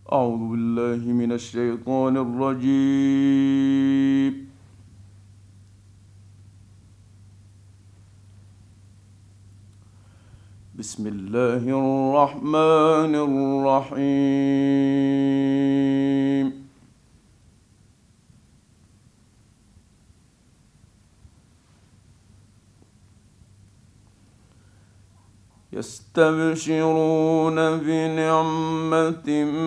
أعوذ بالله من الشيطان الرجيم. بسم الله الرحمن الرحيم. يستبشرون بنعمة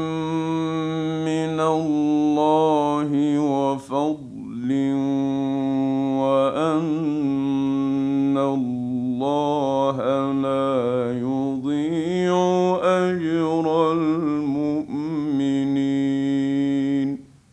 من الله وفضل وأن الله لا يضيع أجر المؤمنين.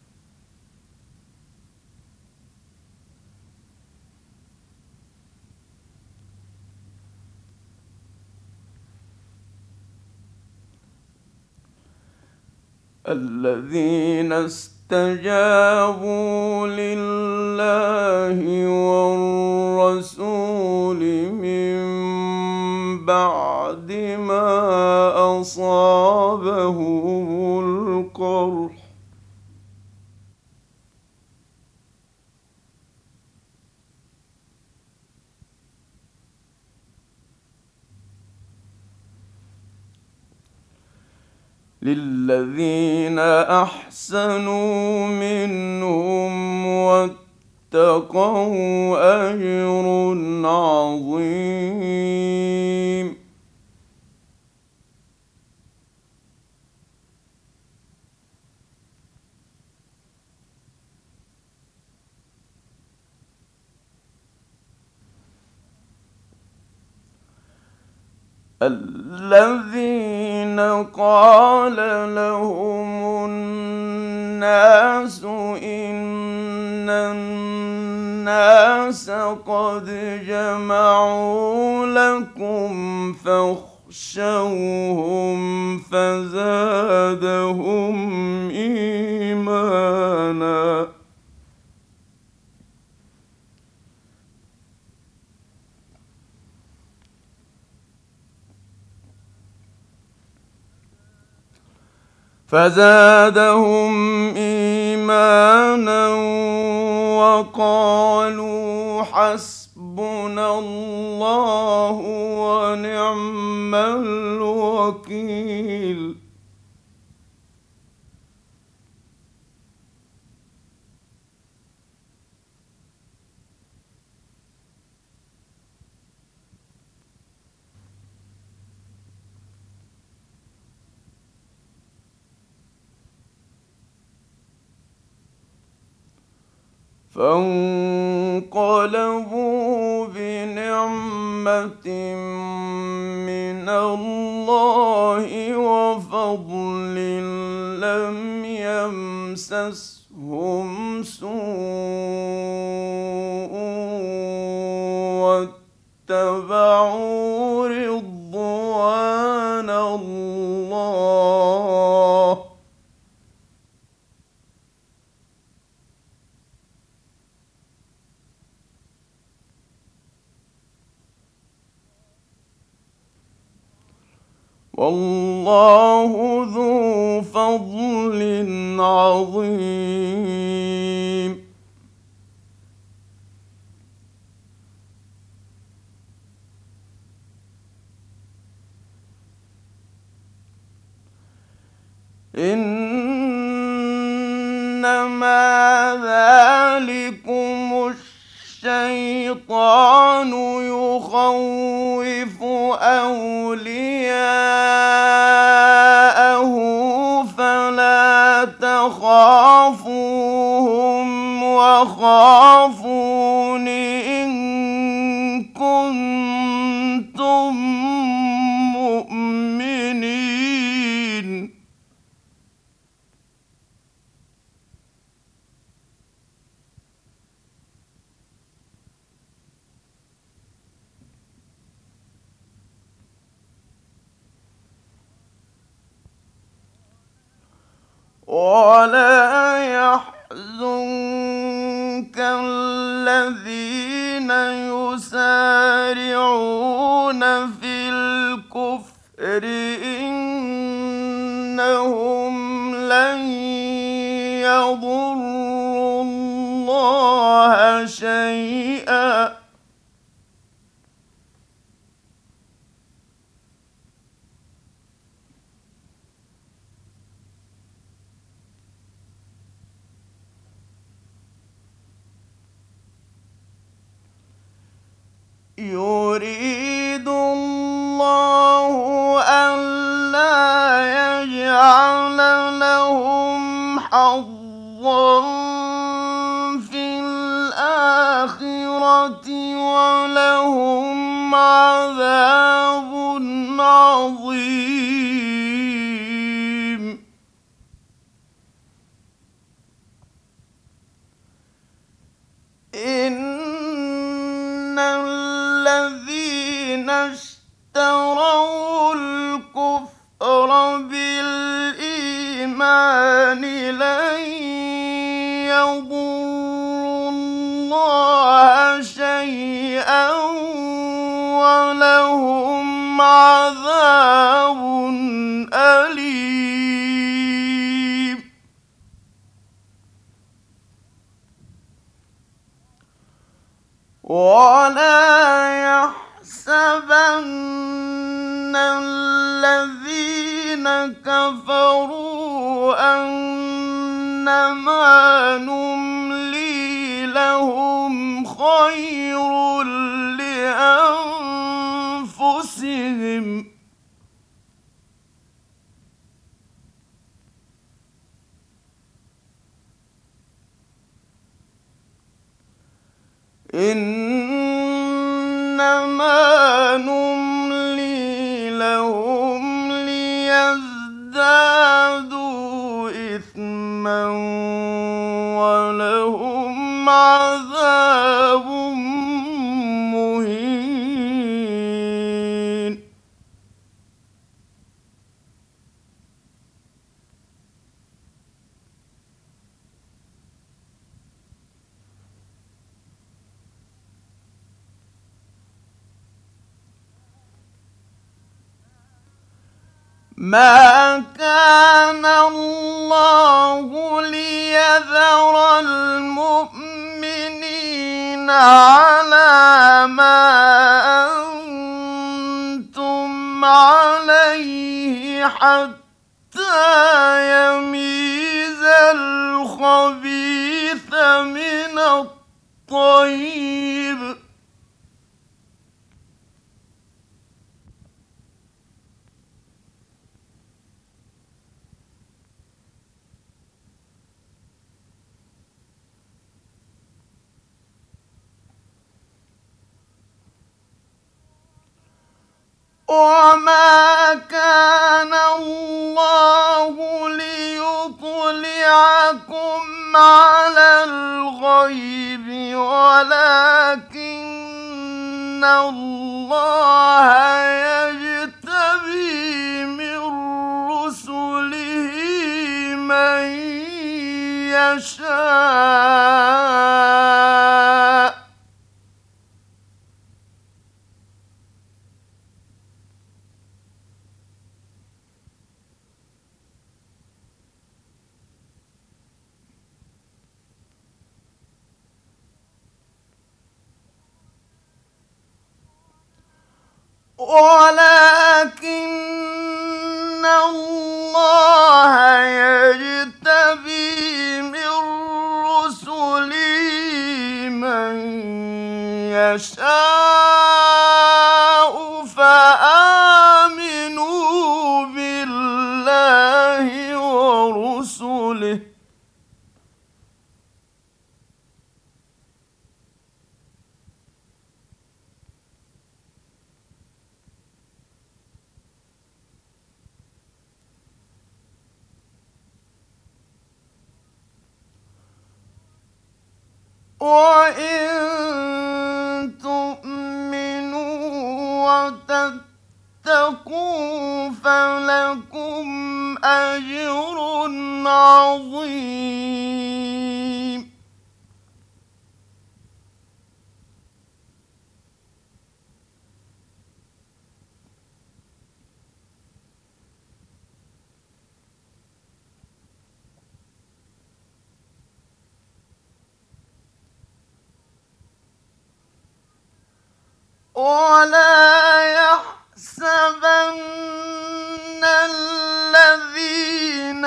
الذين استجابوا لله والرسول من بعد ما أصابهم القرح للذين أحسنوا منهم واتقوا أجر عظيم. الذين قال لهم الناس إن الناس قد جمعوا لكم فاخشوهم فزادهم إيمانا. وقالوا حسبنا الله ونعم الوكيل. فانقلبوا بنعمة من الله وفضل لم يمسسهم سوء واتبعوا رضوان الله. والله ذو فضل عظيم. إنما ذلكم الشيطان يخوف أولياءه فلا تخافوهم وخافون إن كنتم مؤمنين. ولا يحزنك الذين يسارعون في الكفر إنهم لن يضروا الله شيئا يريد الله ألا يجعل لهم حظا في الآخرة ولهم عذاب عظيم إن الذين اشتروا الكفر بالإيمان لن يضروا الله شيئا ولهم عذاب أليم ولا يحسبن الذين كفروا أنما نملي لهم خير لأنفسهم إنما نملي لهم ليزدادوا إثما ولهم عذاب مهين ما كان الله ليذر المؤمنين على ما أنتم عليه حتى يميز الخبيث من الطيب وما كان الله ليطلعكم على الغيب ولكن الله يجتبي من رسله من يشاء ولكن الله يجتبي من رسله من يشاء فآمنوا بالله ورسله وإن تؤمنوا وتتقوا فلكم أجر عظيم ولا يحسبن الذين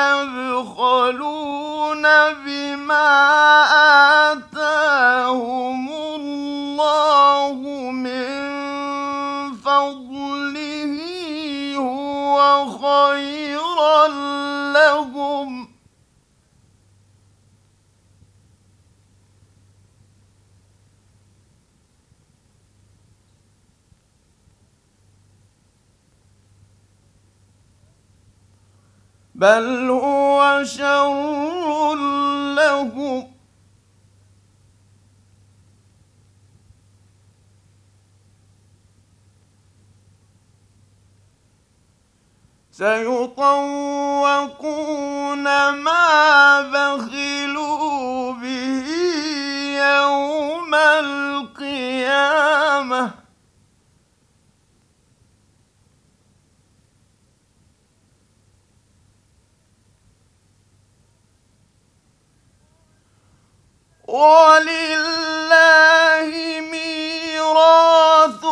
يبخلون بما آتاهم الله من فضله هو خيرا لهم، بل هو شر لهم، سيطوقون ما بخلوا به يوم القيامة، ولله ميراث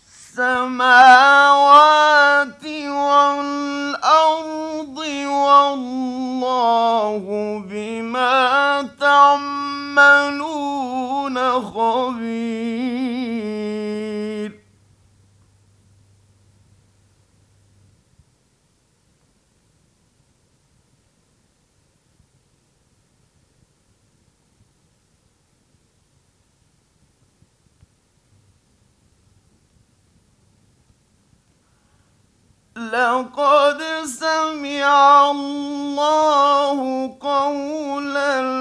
السماوات والأرض والله بما تعملون خبير. لقد سمع الله قول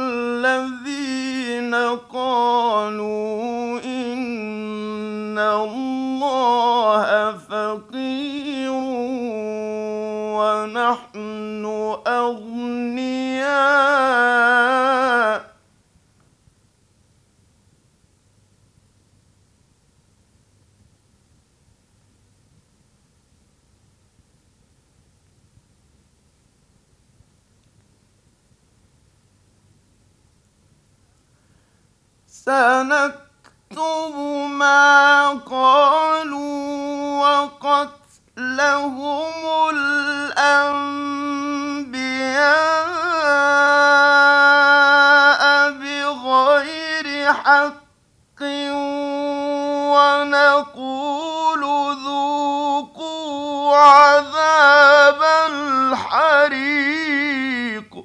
الذين قالوا إن الله فقير ونحن أغنياء، سنكتب ما قالوا وقتلهم الأنبياء بغير حق ونقول ذوقوا عذاب الحريق.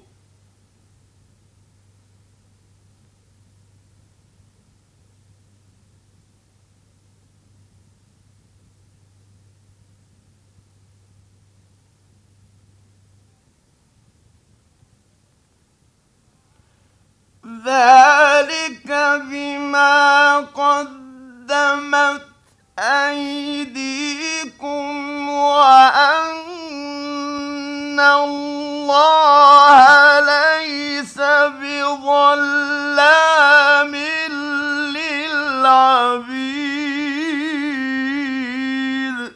ذلك بما قدمت أيديكم وأن الله ليس بظلام للعبيد.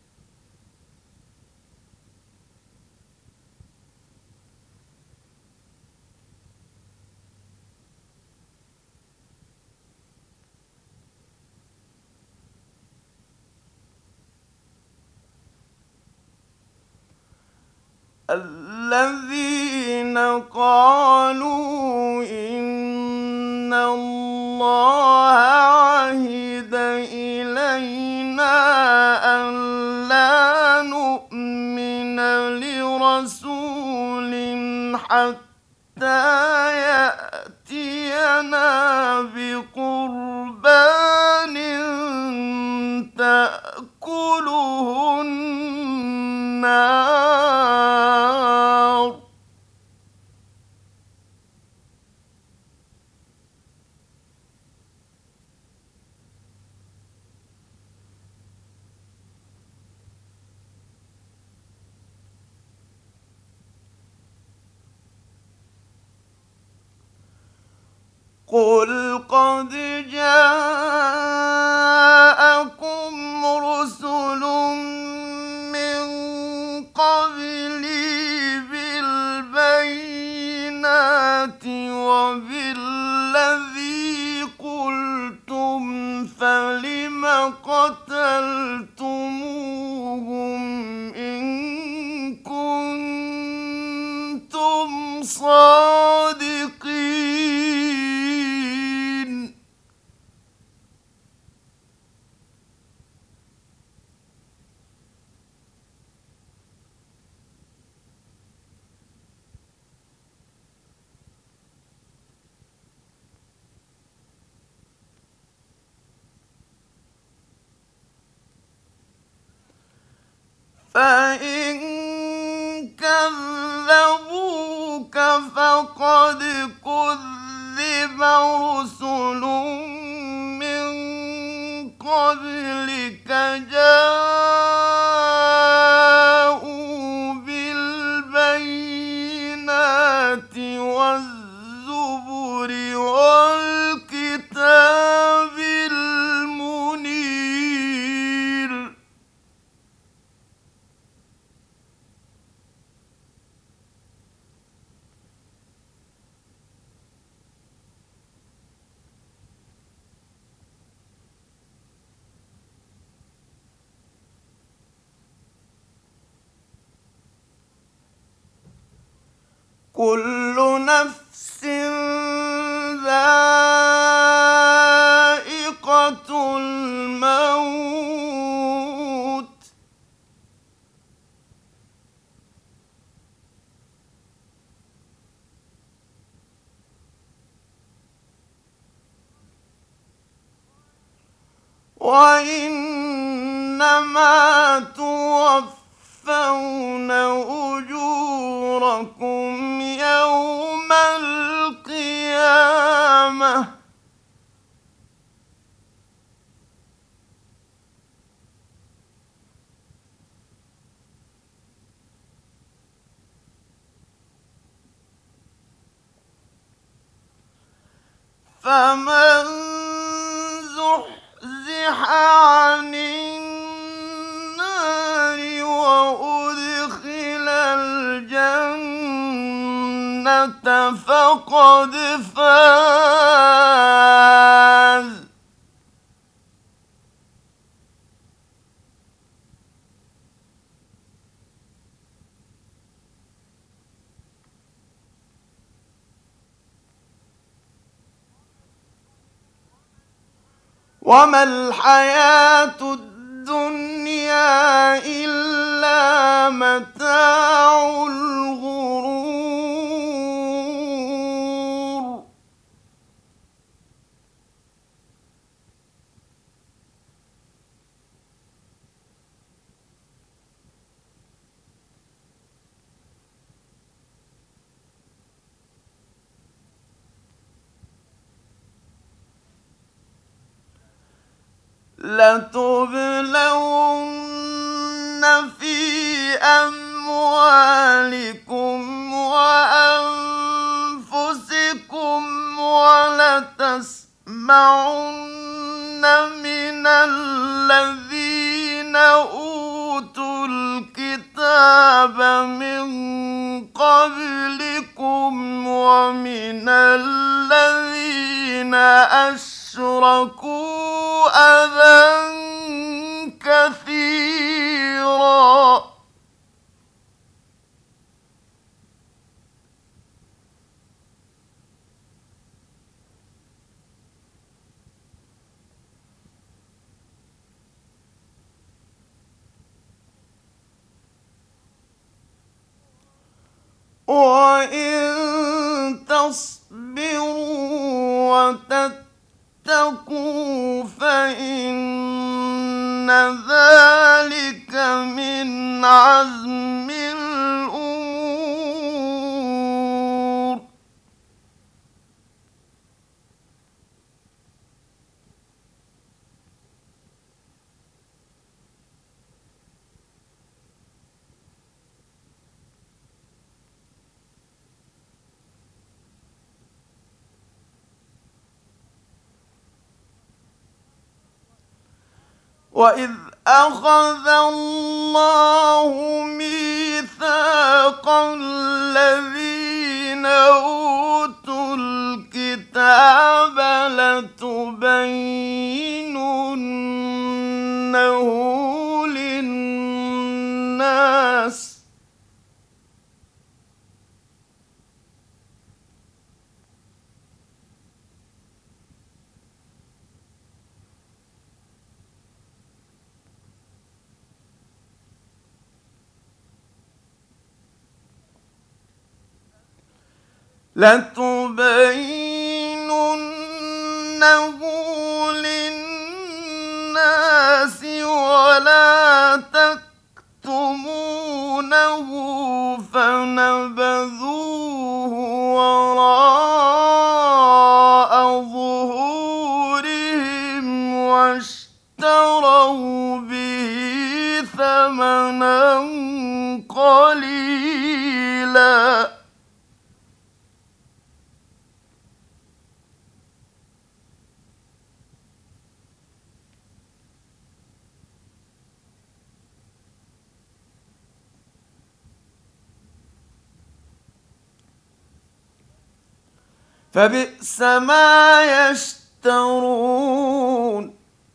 الذين قالوا إن الله عهد إلينا ألا نؤمن لرسول حتى يأتينا بقربان تأكله النار، قل قد جاءكم رسل من قبلي بالبينات وبالذي قلتم فلم صادقين. فإن كذبوك فقد كذب رسل من قبلك جاءوا بالبينات والزبر والكتاب المنير. كل نفس ذائقة الموت. وإنما توفون أجوركم يوم القيامة. فمن زحزح عن النار وأدخل الجنة فقد فاز. وما الحياة الدنيا إلا متاع الغرور. لتبلون في أموالكم وأنفسكم ولتسمعن من الذين أوتوا الكتاب من قبلكم ومن الذين أشركوا أذى كثيرا. وإن تصبروا وتتقوا فإن ذلك من عزم الأمور. وإذ أخذ الله ميثاق الذين أوتوا الكتاب لتبيننه للناس لتبيننه للناس ولا تكتمونه فنبذوه وراء ظهورهم واشتروا به ثمنا قليلا. فبئس ما يشترون.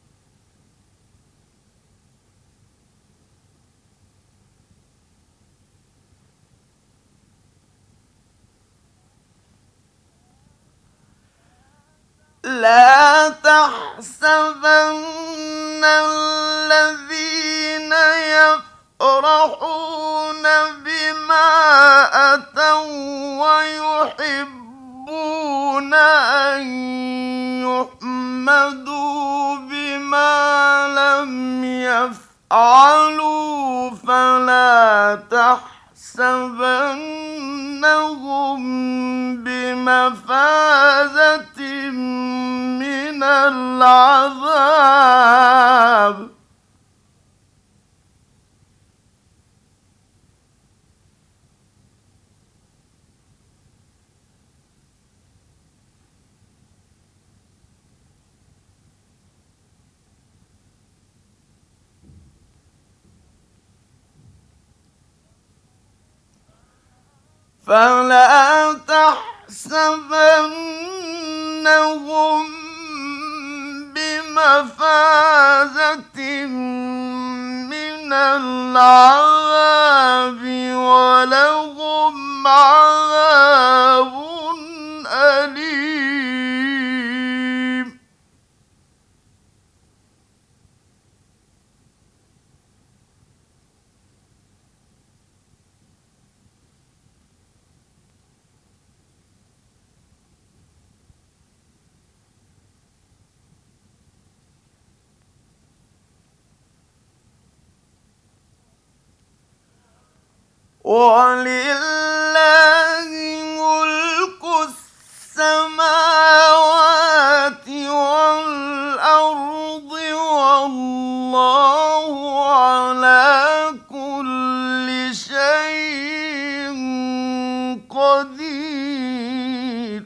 لا تحسبن الذين يفرحون بما أتوا ويحبون أن يحمدوا بما لم يفعلوا فلا تحسبنهم بمفازة من العذاب. فلا تحسبنهم بمفازة من العذاب ولهم عذاب أليم. ولله ملك السماوات والأرض والله على كل شيء قدير.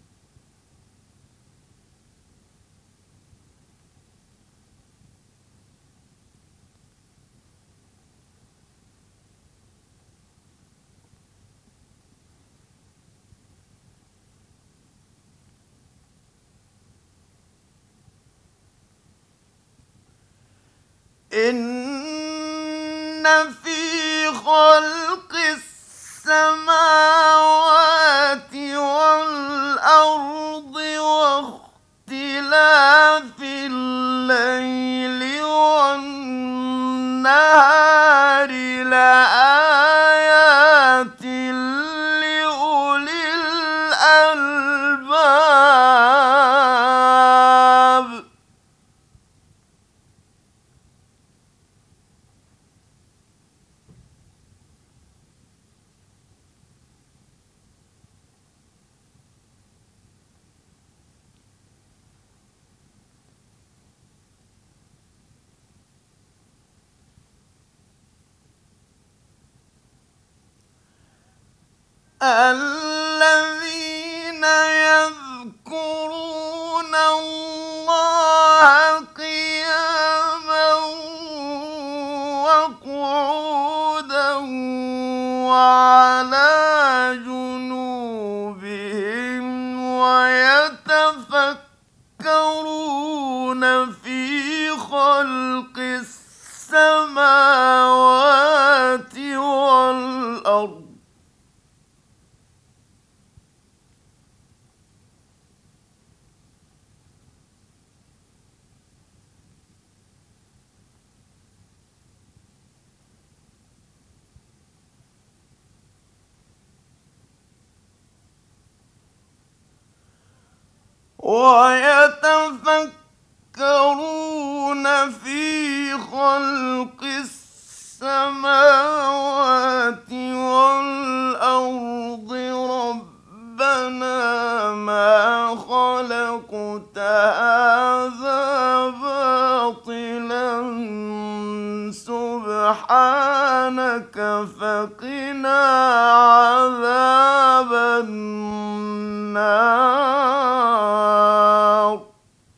إن في خلق السماوات والأرض واختلاف الليل والنهار لآيات لأولي الألباب. الذين يذكرون الله قياما وقعودا وعلى جنوبهم ويتفكرون في خلق السماوات والأرض ويتفكرون في خلق السماوات والأرض ربنا ما خلقت هذا باطلا سبحانك فقنا عذاب النار.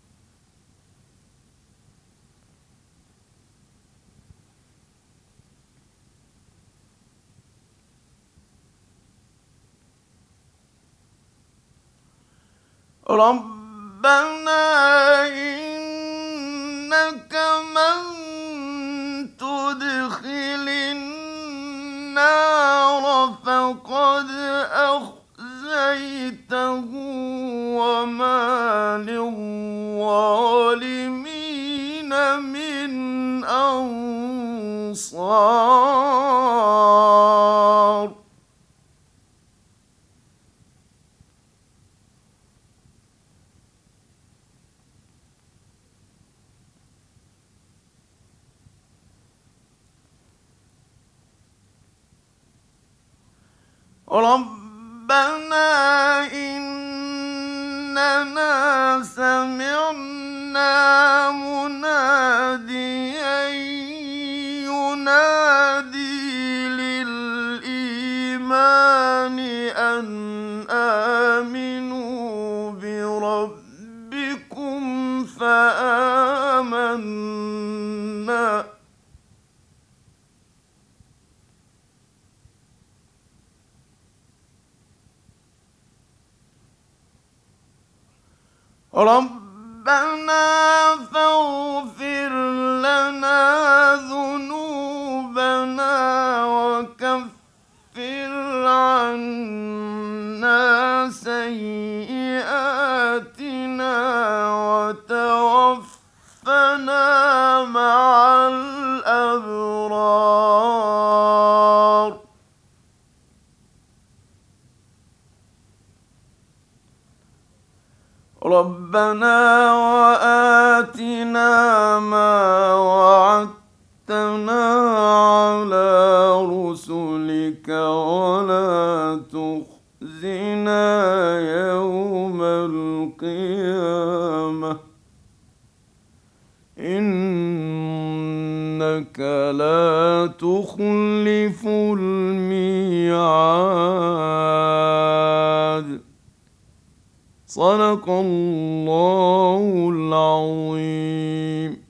ربنا إنك من تدخل النار فقد أخزيته وما للظالمين من أنصار. ربنا إننا سمعنا مناديا ينادي للإيمان أن آمنوا بربكم فآمنا. ربنا فاغفر لنا ذنوبنا وكفر عنا سيئاتنا وتوفنا مع الأبرار. ربنا وآتنا ما وعدتنا على رسلك ولا تخزنا يوم القيامة إنك لا تخلف الميعاد. صدق الله العظيم.